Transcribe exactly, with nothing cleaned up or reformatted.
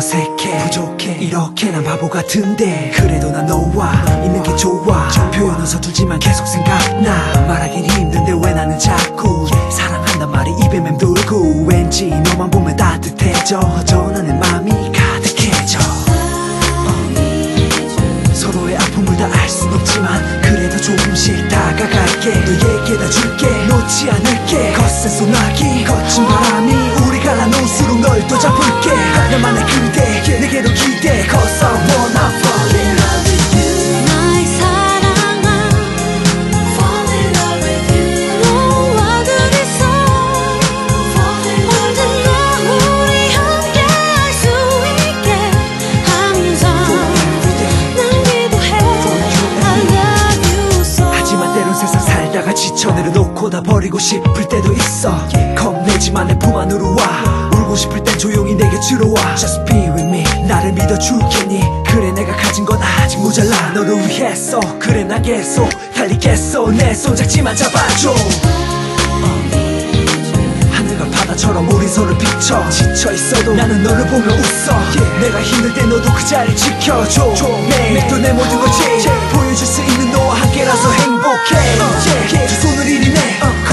어색해 부족해 이렇게 난 바보 같은데 그래도 난 너와 있는 게 좋아 표현은 서툴지만 계속 생각나 말하긴 힘든데 왜 나는 자꾸 사랑한단 말이 입에 맴돌고 왠지 너만 보면 따뜻해져 전하는 마음이 가득해져 서로의 아픔을 다 알 순 없지만 그래도 조금씩 다가갈게 너에게 다 줄게 놓지 않을게 거센 소나기 거친 바람이 우리 갈라놓을수록 널 또 잡을게 나만의 그대 내게로 기대 Cause I wanna fall in love with you 나의 사랑아 Fall in love with you 너와 둘이서 언제나 우리 함께 할 수 있게 항상 난 기도해 I love you so 하지만 때론 세상 살다가 지쳐 내려놓고 다 버리고 싶을 때도 있어 겁내지만 내 품 안으로 와 울고 싶을 땐 조용히 내 곁으로 와 Just be with me 나를 믿어주겠니 그래 내가 가진 건 아직 모자라 너를 위해서 그래 난 계속 달리겠어 내 손잡지만 잡아줘 하늘과 바다처럼 우리 서로 비춰 지쳐있어도 나는 너를 보며 웃어 yeah. 내가 힘들 때 너도 그 자리를 지켜줘 매일 또 내 모든 것이 yeah. 보여줄 수 있는 너와 함께라서 행복해 uh, yeah. 두 손을 이리네 uh.